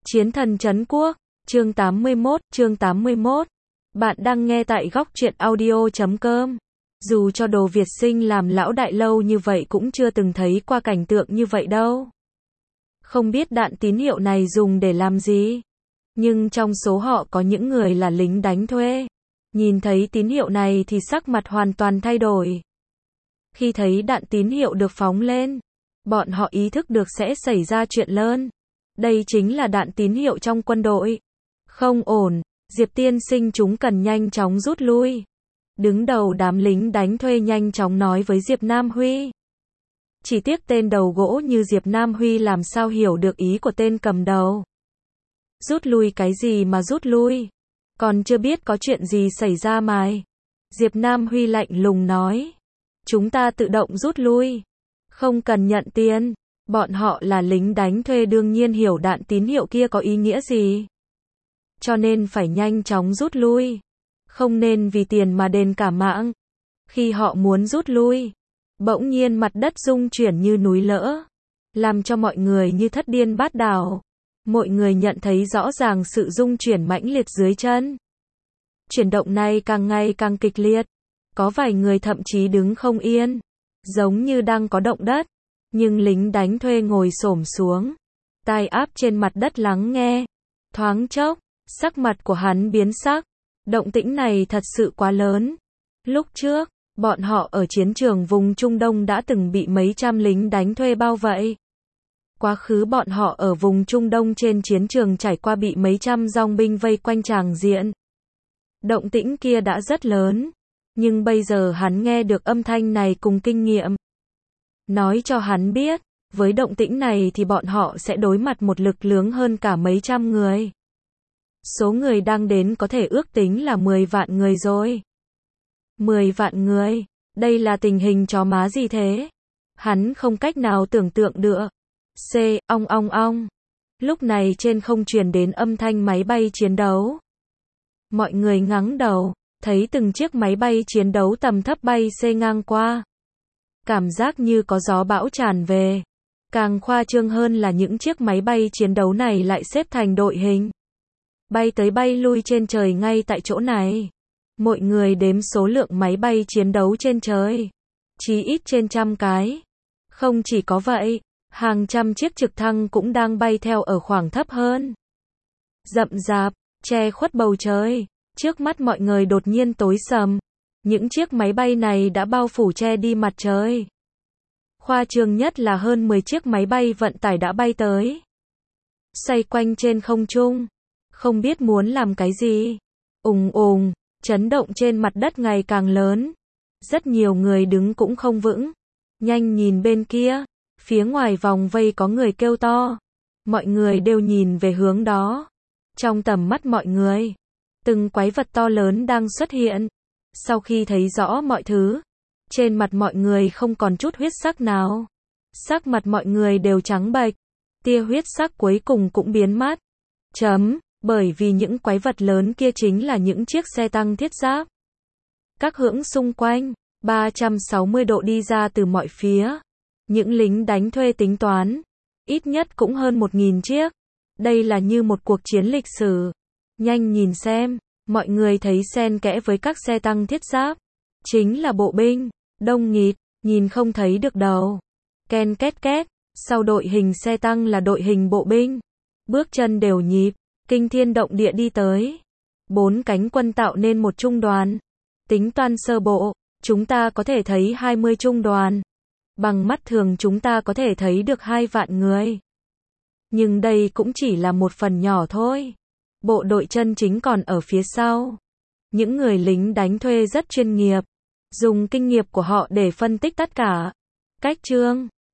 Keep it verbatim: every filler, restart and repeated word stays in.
Chiến thần trấn quốc, chương tám mươi mốt, chương tám mươi mốt. Bạn đang nghe tại góc truyện audio chấm com. Dù cho Đồ Việt Sinh làm lão đại lâu như vậy cũng chưa từng thấy qua cảnh tượng như vậy đâu. Không biết đạn tín hiệu này dùng để làm gì. Nhưng trong số họ có những người là lính đánh thuê. Nhìn thấy tín hiệu này thì sắc mặt hoàn toàn thay đổi. Khi thấy đạn tín hiệu được phóng lên, bọn họ ý thức được sẽ xảy ra chuyện lớn. Đây chính là đạn tín hiệu trong quân đội. Không ổn, Diệp tiên sinh chúng cần nhanh chóng rút lui. Đứng đầu đám lính đánh thuê nhanh chóng nói với Diệp Nam Huy. Chỉ tiếc tên đầu gỗ như Diệp Nam Huy làm sao hiểu được ý của tên cầm đầu. Rút lui cái gì mà rút lui? Còn chưa biết có chuyện gì xảy ra mày. Diệp Nam Huy lạnh lùng nói. Chúng ta tự động rút lui. Không cần nhận tiền. Bọn họ là lính đánh thuê đương nhiên hiểu đạn tín hiệu kia có ý nghĩa gì. Cho nên phải nhanh chóng rút lui. Không nên vì tiền mà đền cả mạng. Khi họ muốn rút lui, bỗng nhiên mặt đất rung chuyển như núi lỡ, làm cho mọi người như thất điên bát đảo. Mọi người nhận thấy rõ ràng sự rung chuyển mãnh liệt dưới chân. Chuyển động này càng ngày càng kịch liệt. Có vài người thậm chí đứng không yên, giống như đang có động đất. Nhưng lính đánh thuê ngồi xổm xuống, tai áp trên mặt đất lắng nghe. Thoáng chốc, sắc mặt của hắn biến sắc. Động tĩnh này thật sự quá lớn. Lúc trước, bọn họ ở chiến trường vùng Trung Đông đã từng bị mấy trăm lính đánh thuê bao vây. Quá khứ bọn họ ở vùng Trung Đông trên chiến trường trải qua bị mấy trăm dòng binh vây quanh tràng diện. Động tĩnh kia đã rất lớn. Nhưng bây giờ hắn nghe được âm thanh này cùng kinh nghiệm. Nói cho hắn biết, với động tĩnh này thì bọn họ sẽ đối mặt một lực lớn hơn cả mấy trăm người. Số người đang đến có thể ước tính là mười vạn người rồi. mười vạn người, đây là tình hình chó má gì thế? Hắn không cách nào tưởng tượng được. C, ong ong ong. Lúc này trên không truyền đến âm thanh máy bay chiến đấu. Mọi người ngẩng đầu, thấy từng chiếc máy bay chiến đấu tầm thấp bay xê ngang qua. Cảm giác như có gió bão tràn về. Càng khoa trương hơn là những chiếc máy bay chiến đấu này lại xếp thành đội hình. Bay tới bay lui trên trời ngay tại chỗ này. Mọi người đếm số lượng máy bay chiến đấu trên trời. Chí ít trên trăm cái. Không chỉ có vậy, hàng trăm chiếc trực thăng cũng đang bay theo ở khoảng thấp hơn. Rậm rạp, che khuất bầu trời. Trước mắt mọi người đột nhiên tối sầm. Những chiếc máy bay này đã bao phủ che đi mặt trời. Khoa trương nhất là hơn mười chiếc máy bay vận tải đã bay tới. Xoay quanh trên không trung. Không biết muốn làm cái gì. Ùng ùng, chấn động trên mặt đất ngày càng lớn. Rất nhiều người đứng cũng không vững. Nhanh nhìn bên kia. Phía ngoài vòng vây có người kêu to. Mọi người đều nhìn về hướng đó. Trong tầm mắt mọi người, từng quái vật to lớn đang xuất hiện. Sau khi thấy rõ mọi thứ, trên mặt mọi người không còn chút huyết sắc nào. Sắc mặt mọi người đều trắng bệch. Tia huyết sắc cuối cùng cũng biến mất. Chấm, bởi vì những quái vật lớn kia chính là những chiếc xe tăng thiết giáp. Các hưởng xung quanh, ba trăm sáu mươi độ đi ra từ mọi phía. Những lính đánh thuê tính toán, ít nhất cũng hơn một nghìn chiếc. Đây là như một cuộc chiến lịch sử. Nhanh nhìn xem. Mọi người thấy xen kẽ với các xe tăng thiết giáp. Chính là bộ binh, đông nghịt, nhìn không thấy được đầu. Ken két két, sau đội hình xe tăng là đội hình bộ binh. Bước chân đều nhịp, kinh thiên động địa đi tới. Bốn cánh quân tạo nên một trung đoàn. Tính toán sơ bộ, chúng ta có thể thấy hai mươi trung đoàn. Bằng mắt thường chúng ta có thể thấy được hai vạn người. Nhưng đây cũng chỉ là một phần nhỏ thôi. Bộ đội chân chính còn ở phía sau. Những người lính đánh thuê rất chuyên nghiệp. Dùng kinh nghiệm của họ để phân tích tất cả. Cách chương